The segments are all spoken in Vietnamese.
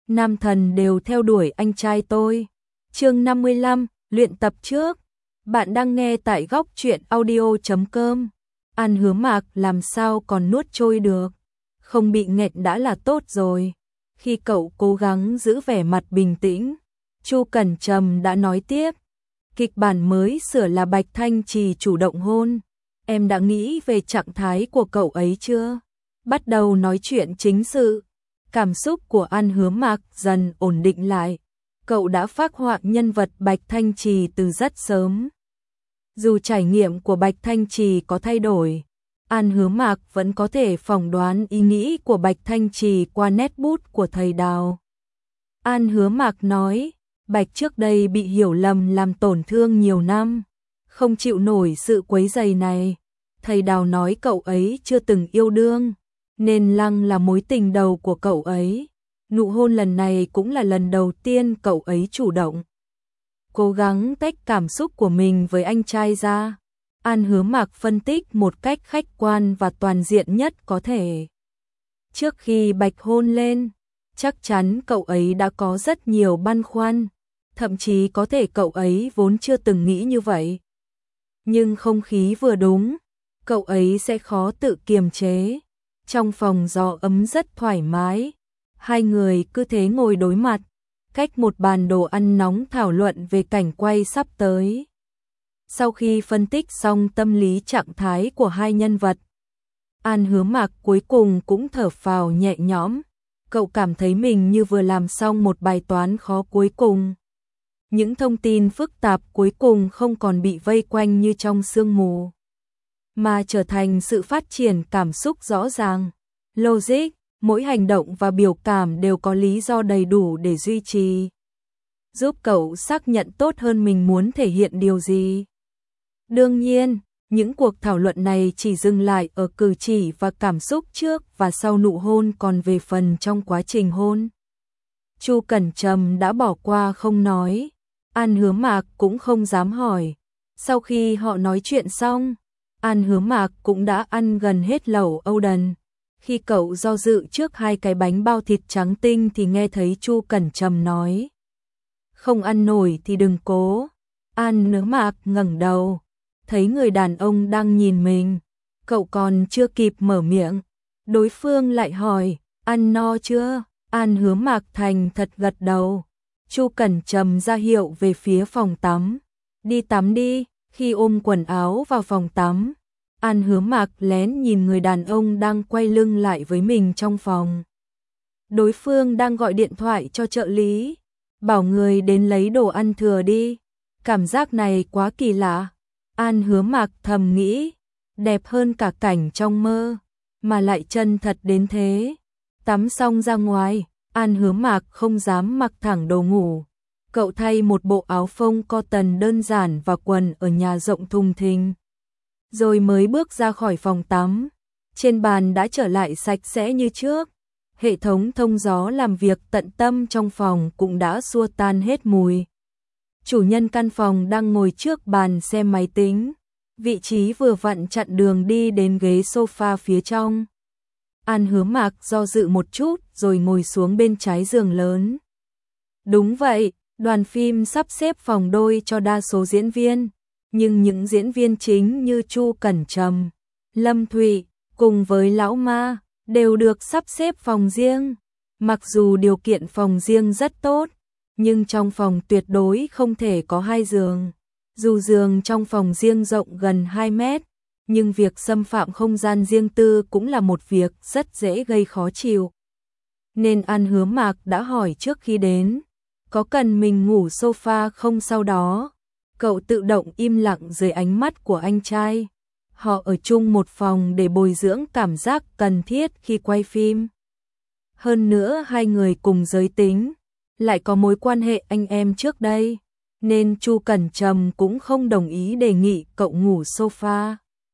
nam thần đều theo đuổi anh trai tôi. Chương 55, luyện tập trước. Bạn đang nghe tại góc truyện audio.com. An Hứa Mạc làm sao còn nuốt trôi được, không bị nghẹn đã là tốt rồi. Khi cậu cố gắng giữ vẻ mặt bình tĩnh, Chu Cẩn Trầm đã nói tiếp. Kịch bản mới sửa là Bạch Thanh Trì chủ động hôn. Em đã nghĩ về trạng thái của cậu ấy chưa? Bắt đầu nói chuyện chính sự. Cảm xúc của An Hứa Mạc dần ổn định lại. Cậu đã phác họa nhân vật Bạch Thanh Trì từ rất sớm. Dù trải nghiệm của Bạch Thanh Trì có thay đổi, An Hứa Mạc vẫn có thể phỏng đoán ý nghĩ của Bạch Thanh Trì qua nét bút của thầy Đào. An Hứa Mạc nói, Bạch trước đây bị hiểu lầm làm tổn thương nhiều năm, không chịu nổi sự quấy rầy này. Thầy Đào nói cậu ấy chưa từng yêu đương, nên Lăng là mối tình đầu của cậu ấy. Nụ hôn lần này cũng là lần đầu tiên cậu ấy chủ động. Cố gắng tách cảm xúc của mình với anh trai ra. An Hứa Mạc phân tích một cách khách quan và toàn diện nhất có thể. Trước khi Bạch hôn lên, chắc chắn cậu ấy đã có rất nhiều băn khoăn, thậm chí có thể cậu ấy vốn chưa từng nghĩ như vậy. Nhưng không khí vừa đúng, cậu ấy sẽ khó tự kiềm chế. Trong phòng gió ấm rất thoải mái, hai người cứ thế ngồi đối mặt, cách một bàn đồ ăn nóng thảo luận về cảnh quay sắp tới. Sau khi phân tích xong tâm lý trạng thái của hai nhân vật, An Hứa Mạc cuối cùng cũng thở phào nhẹ nhõm. Cậu cảm thấy mình như vừa làm xong một bài toán khó cuối cùng. Những thông tin phức tạp cuối cùng không còn bị vây quanh như trong sương mù, mà trở thành sự phát triển cảm xúc rõ ràng, logic, mỗi hành động và biểu cảm đều có lý do đầy đủ để duy trì, giúp cậu xác nhận tốt hơn mình muốn thể hiện điều gì. Đương nhiên, những cuộc thảo luận này chỉ dừng lại ở cử chỉ và cảm xúc trước và sau nụ hôn, còn về phần trong quá trình hôn, Chu Cẩn Trầm đã bỏ qua không nói. An Hứa Mạc cũng không dám hỏi. Sau khi họ nói chuyện xong, An Hứa Mạc cũng đã ăn gần hết lẩu Âu Đần. Khi cậu do dự trước hai cái bánh bao thịt trắng tinh thì nghe thấy Chu Cẩn Trầm nói, không ăn nổi thì đừng cố. An Hứa Mạc ngẩng đầu, thấy người đàn ông đang nhìn mình. Cậu còn chưa kịp mở miệng, đối phương lại hỏi, ăn no chưa? An Hứa Mạc thành thật gật đầu. Chu Cẩn Trầm ra hiệu về phía phòng tắm. Đi tắm đi. Khi ôm quần áo vào phòng tắm, An Hứa Mạc lén nhìn người đàn ông đang quay lưng lại với mình trong phòng. Đối phương đang gọi điện thoại cho trợ lý, bảo người đến lấy đồ ăn thừa đi. Cảm giác này quá kỳ lạ. An Hứa Mạc thầm nghĩ, đẹp hơn cả cảnh trong mơ, mà lại chân thật đến thế. Tắm xong ra ngoài, An Hứa Mạc không dám mặc thẳng đồ ngủ. Cậu thay một bộ áo phông cotton đơn giản và quần ở nhà rộng thùng thình, rồi mới bước ra khỏi phòng tắm. Trên bàn đã trở lại sạch sẽ như trước. Hệ thống thông gió làm việc tận tâm trong phòng cũng đã xua tan hết mùi. Chủ nhân căn phòng đang ngồi trước bàn xem máy tính, vị trí vừa vặn chặn đường đi đến ghế sofa phía trong. An Hứa Mạc do dự một chút rồi ngồi xuống bên trái giường lớn. Đúng vậy, đoàn phim sắp xếp phòng đôi cho đa số diễn viên, nhưng những diễn viên chính như Chu Cẩn Trầm, Lâm Thụy cùng với Lão Ma đều được sắp xếp phòng riêng. Mặc dù điều kiện phòng riêng rất tốt, nhưng trong phòng tuyệt đối không thể có hai giường. Dù giường trong phòng riêng rộng gần 2 mét, nhưng việc xâm phạm không gian riêng tư cũng là một việc rất dễ gây khó chịu. Nên An Hứa Mạc đã hỏi trước khi đến, có cần mình ngủ sofa không? Sau đó, cậu tự động im lặng dưới ánh mắt của anh trai. Họ ở chung một phòng để bồi dưỡng cảm giác cần thiết khi quay phim. Hơn nữa hai người cùng giới tính, lại có mối quan hệ anh em trước đây, nên Chu Cẩn Trầm cũng không đồng ý đề nghị cậu ngủ sofa.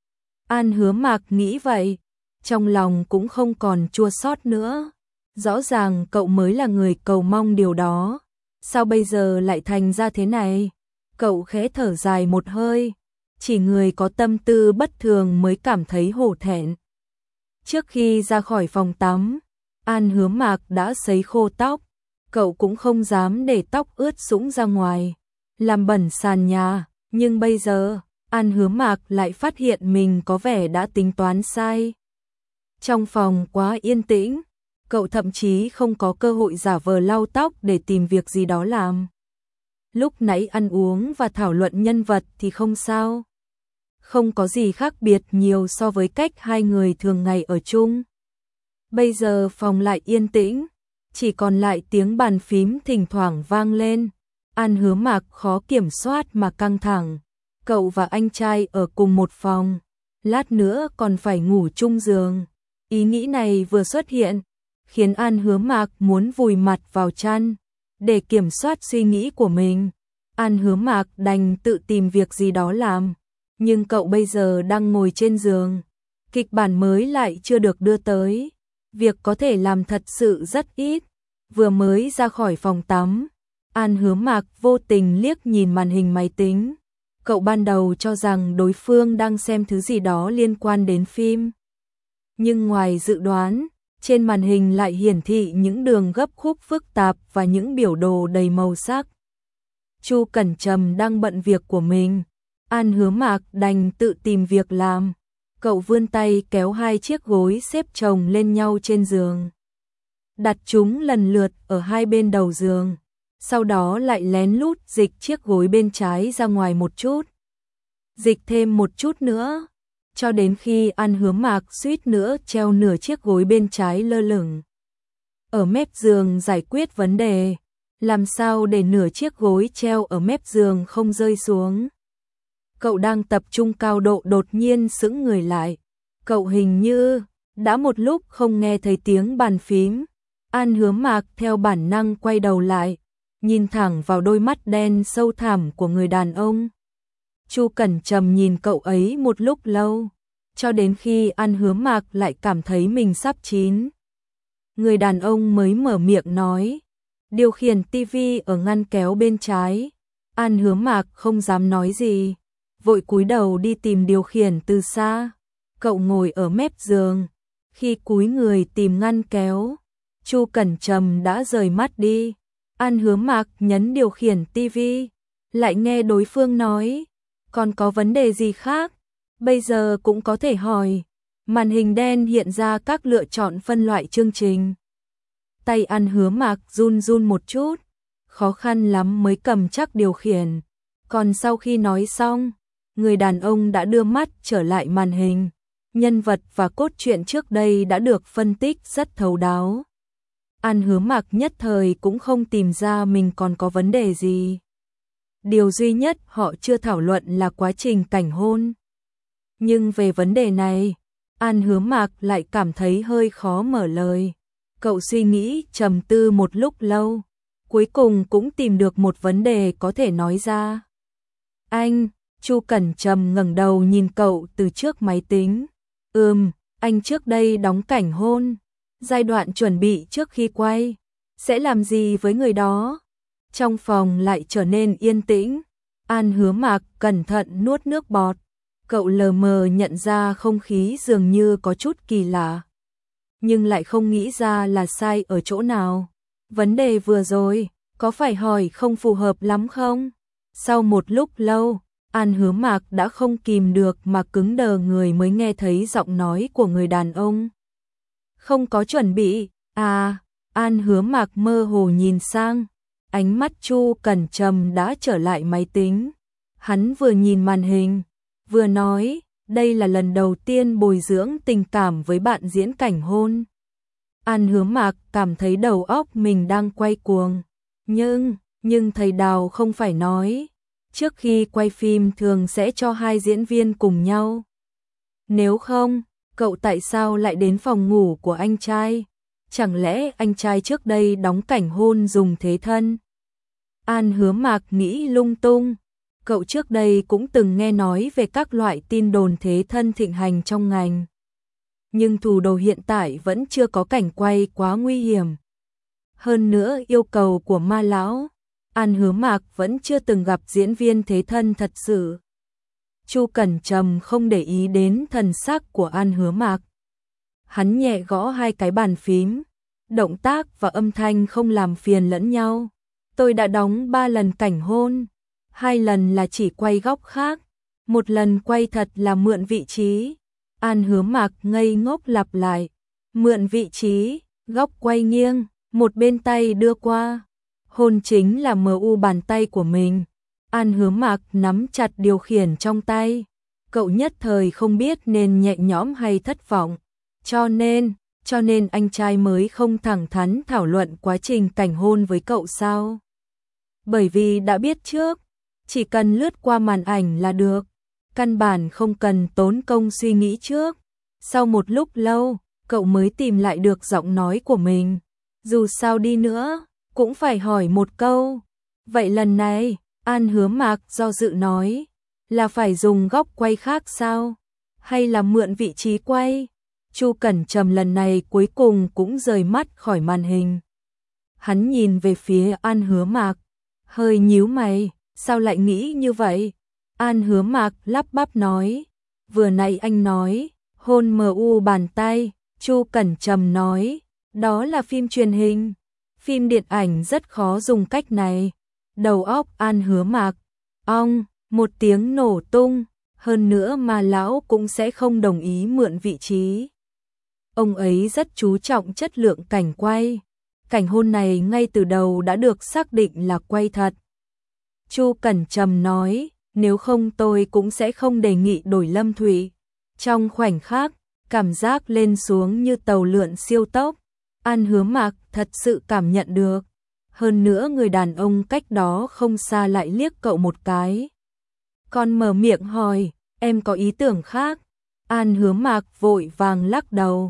An Hứa Mạc nghĩ vậy, trong lòng cũng không còn chua xót nữa. Rõ ràng cậu mới là người cầu mong điều đó, sao bây giờ lại thành ra thế này? Cậu khẽ thở dài một hơi, chỉ người có tâm tư bất thường mới cảm thấy hổ thẹn. Trước khi ra khỏi phòng tắm, An Hứa Mạc đã sấy khô tóc, cậu cũng không dám để tóc ướt sũng ra ngoài, làm bẩn sàn nhà, nhưng bây giờ, An Hứa Mạc lại phát hiện mình có vẻ đã tính toán sai. Trong phòng quá yên tĩnh, cậu thậm chí không có cơ hội giả vờ lau tóc để tìm việc gì đó làm. Lúc nãy ăn uống và thảo luận nhân vật thì không sao. Không có gì khác biệt nhiều so với cách hai người thường ngày ở chung. Bây giờ phòng lại yên tĩnh, chỉ còn lại tiếng bàn phím thỉnh thoảng vang lên. An Hứa Mạc khó kiểm soát mà căng thẳng. Cậu và anh trai ở cùng một phòng, lát nữa còn phải ngủ chung giường. Ý nghĩ này vừa xuất hiện, khiến An Hứa Mạc muốn vùi mặt vào chăn. Để kiểm soát suy nghĩ của mình, An Hứa Mạc đành tự tìm việc gì đó làm. Nhưng cậu bây giờ đang ngồi trên giường, kịch bản mới lại chưa được đưa tới. Việc có thể làm thật sự rất ít. Vừa mới ra khỏi phòng tắm, An Hứa Mạc vô tình liếc nhìn màn hình máy tính. Cậu ban đầu cho rằng đối phương đang xem thứ gì đó liên quan đến phim. Nhưng ngoài dự đoán, trên màn hình lại hiển thị những đường gấp khúc phức tạp và những biểu đồ đầy màu sắc. Chu Cẩn Trầm đang bận việc của mình, An Hứa Mạc đành tự tìm việc làm. Cậu vươn tay kéo hai chiếc gối xếp chồng lên nhau trên giường, đặt chúng lần lượt ở hai bên đầu giường, sau đó lại lén lút dịch chiếc gối bên trái ra ngoài một chút, dịch thêm một chút nữa, cho đến khi An Hứa Mạc suýt nữa treo nửa chiếc gối bên trái lơ lửng ở mép giường giải quyết vấn đề. Làm sao để nửa chiếc gối treo ở mép giường không rơi xuống? Cậu đang tập trung cao độ đột nhiên sững người lại. Cậu hình như đã một lúc không nghe thấy tiếng bàn phím. An Hứa Mạc theo bản năng quay đầu lại, nhìn thẳng vào đôi mắt đen sâu thẳm của người đàn ông. Chu Cẩn Trầm nhìn cậu ấy một lúc lâu, cho đến khi An Hứa Mạc lại cảm thấy mình sắp chín. Người đàn ông mới mở miệng nói, điều khiển tivi ở ngăn kéo bên trái. An Hứa Mạc không dám nói gì, vội cúi đầu đi tìm điều khiển từ xa. Cậu ngồi ở mép giường, khi cúi người tìm ngăn kéo, Chu Cẩn Trầm đã rời mắt đi. An Hứa Mạc nhấn điều khiển tivi, lại nghe đối phương nói, còn có vấn đề gì khác? Bây giờ cũng có thể hỏi. Màn hình đen hiện ra các lựa chọn phân loại chương trình. Tay An Hứa Mạc run run một chút, khó khăn lắm mới cầm chắc điều khiển. Còn sau khi nói xong, người đàn ông đã đưa mắt trở lại màn hình. Nhân vật và cốt truyện trước đây đã được phân tích rất thấu đáo. An Hứa Mạc nhất thời cũng không tìm ra mình còn có vấn đề gì. Điều duy nhất họ chưa thảo luận là quá trình cảnh hôn. Nhưng về vấn đề này, An Hứa Mạc lại cảm thấy hơi khó mở lời. Cậu suy nghĩ trầm tư một lúc lâu, cuối cùng cũng tìm được một vấn đề có thể nói ra. Anh, Chu Cẩn Trầm ngẩng đầu nhìn cậu từ trước máy tính. Anh trước đây đóng cảnh hôn, giai đoạn chuẩn bị trước khi quay, sẽ làm gì với người đó? Trong phòng lại trở nên yên tĩnh. An Hứa Mạc cẩn thận nuốt nước bọt. Cậu lờ mờ nhận ra không khí dường như có chút kỳ lạ, nhưng lại không nghĩ ra là sai ở chỗ nào. Vấn đề vừa rồi, có phải hỏi không phù hợp lắm không? Sau một lúc lâu, An Hứa Mạc đã không kìm được mà cứng đờ người mới nghe thấy giọng nói của người đàn ông. Không có chuẩn bị, à? An Hứa Mạc mơ hồ nhìn sang, ánh mắt Chu Cẩn Trầm đã trở lại máy tính. Hắn vừa nhìn màn hình, vừa nói, đây là lần đầu tiên bồi dưỡng tình cảm với bạn diễn cảnh hôn. An Hứa Mạc cảm thấy đầu óc mình đang quay cuồng. Nhưng thầy Đào không phải nói, trước khi quay phim thường sẽ cho hai diễn viên cùng nhau. Nếu không, cậu tại sao lại đến phòng ngủ của anh trai? Chẳng lẽ anh trai trước đây đóng cảnh hôn dùng thế thân? An Hứa Mạc nghĩ lung tung. Cậu trước đây cũng từng nghe nói về các loại tin đồn thế thân thịnh hành trong ngành. Nhưng thủ đô hiện tại vẫn chưa có cảnh quay quá nguy hiểm. Hơn nữa yêu cầu của Ma lão, An Hứa Mạc vẫn chưa từng gặp diễn viên thế thân thật sự. Chu Cẩn Trầm không để ý đến thần sắc của An Hứa Mạc. Hắn nhẹ gõ hai cái bàn phím, động tác và âm thanh không làm phiền lẫn nhau. Tôi đã đóng 3 lần cảnh hôn, 2 lần là chỉ quay góc khác, 1 lần quay thật là mượn vị trí. An Hứa Mạc ngây ngốc lặp lại, mượn vị trí, góc quay nghiêng, một bên tay đưa qua. Hôn chính là MU bàn tay của mình. An Hứa Mạc nắm chặt điều khiển trong tay. Cậu nhất thời không biết nên nhẹ nhõm hay thất vọng. Cho nên anh trai mới không thẳng thắn thảo luận quá trình cảnh hôn với cậu sao? Bởi vì đã biết trước, chỉ cần lướt qua màn ảnh là được. Căn bản không cần tốn công suy nghĩ trước. Sau một lúc lâu, cậu mới tìm lại được giọng nói của mình. Dù sao đi nữa, cũng phải hỏi một câu. Vậy lần này, An Hứa Mạc do dự nói, là phải dùng góc quay khác sao? Hay là mượn vị trí quay? Chu Cẩn Trầm lần này cuối cùng cũng rời mắt khỏi màn hình. Hắn nhìn về phía An Hứa Mạc, hơi nhíu mày, sao lại nghĩ như vậy? An Hứa Mạc lắp bắp nói, vừa nãy anh nói, hôn MU bàn tay. Chu Cẩn Trầm nói, đó là phim truyền hình, phim điện ảnh rất khó dùng cách này. Đầu óc An Hứa Mạc, một tiếng nổ tung, hơn nữa mà lão cũng sẽ không đồng ý mượn vị trí. Ông ấy rất chú trọng chất lượng cảnh quay. Cảnh hôn này ngay từ đầu đã được xác định là quay thật. Chu Cẩn Trầm nói, nếu không tôi cũng sẽ không đề nghị đổi Lâm Thụy. Trong khoảnh khắc, cảm giác lên xuống như tàu lượn siêu tốc. An Hứa Mạc thật sự cảm nhận được. Hơn nữa người đàn ông cách đó không xa lại liếc cậu một cái. Còn mở miệng hỏi, em có ý tưởng khác? An Hứa Mạc vội vàng lắc đầu.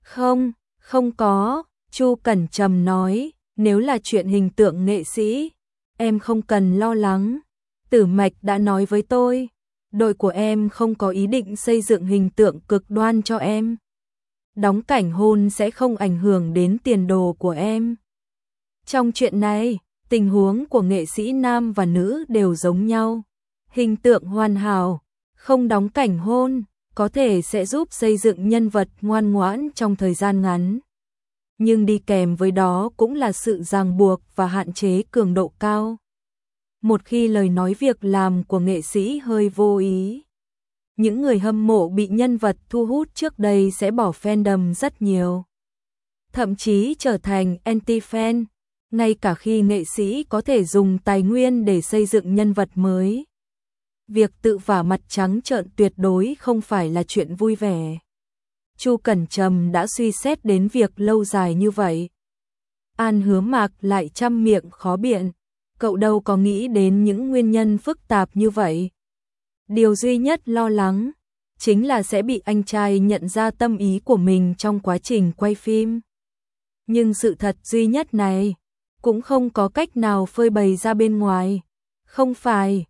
Không có. Chu Cẩn Trầm nói, nếu là chuyện hình tượng nghệ sĩ, em không cần lo lắng. Tử Mạch đã nói với tôi, đội của em không có ý định xây dựng hình tượng cực đoan cho em. Đóng cảnh hôn sẽ không ảnh hưởng đến tiền đồ của em. Trong chuyện này, tình huống của nghệ sĩ nam và nữ đều giống nhau. Hình tượng hoàn hảo, không đóng cảnh hôn, có thể sẽ giúp xây dựng nhân vật ngoan ngoãn trong thời gian ngắn. Nhưng đi kèm với đó cũng là sự ràng buộc và hạn chế cường độ cao. Một khi lời nói việc làm của nghệ sĩ hơi vô ý, những người hâm mộ bị nhân vật thu hút trước đây sẽ bỏ fandom rất nhiều. Thậm chí trở thành anti-fan, ngay cả khi nghệ sĩ có thể dùng tài nguyên để xây dựng nhân vật mới. Việc tự vả mặt trắng trợn tuyệt đối không phải là chuyện vui vẻ. Chu Cẩn Trầm đã suy xét đến việc lâu dài như vậy. An Hứa Mạc lại trăm miệng khó biện, cậu đâu có nghĩ đến những nguyên nhân phức tạp như vậy. Điều duy nhất lo lắng chính là sẽ bị anh trai nhận ra tâm ý của mình trong quá trình quay phim. Nhưng sự thật duy nhất này cũng không có cách nào phơi bày ra bên ngoài. Không phải,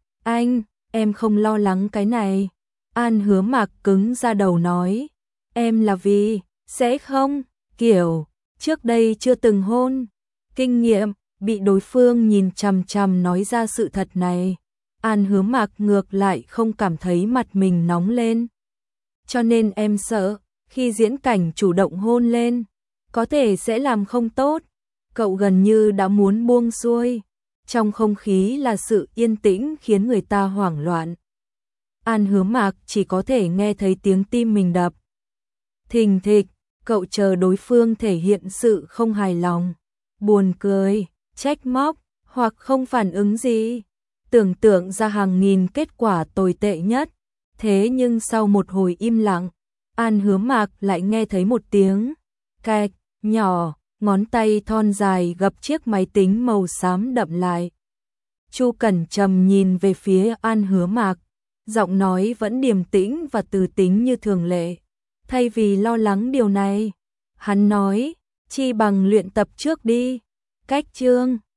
em không lo lắng cái này. An Hứa Mạc cứng ra đầu nói, em là vì sẽ không, kiểu trước đây chưa từng hôn. Kinh nghiệm, bị đối phương nhìn chằm chằm nói ra sự thật này. An Hứa Mạc ngược lại không cảm thấy mặt mình nóng lên. Cho nên em sợ, khi diễn cảnh chủ động hôn lên, có thể sẽ làm không tốt. Cậu gần như đã muốn buông xuôi. Trong không khí là sự yên tĩnh khiến người ta hoảng loạn. An Hứa Mạc chỉ có thể nghe thấy tiếng tim mình đập. Thình thịch, cậu chờ đối phương thể hiện sự không hài lòng, buồn cười, trách móc, hoặc không phản ứng gì. Tưởng tượng ra hàng nghìn kết quả tồi tệ nhất. Thế nhưng sau một hồi im lặng, An Hứa Mạc lại nghe thấy một tiếng cạch nhỏ, ngón tay thon dài gập chiếc máy tính màu xám đậm lại. Chu Cẩn Trầm nhìn về phía An Hứa Mạc, giọng nói vẫn điềm tĩnh và từ tính như thường lệ. Thay vì lo lắng điều này, hắn nói, chi bằng luyện tập trước đi. Cách chương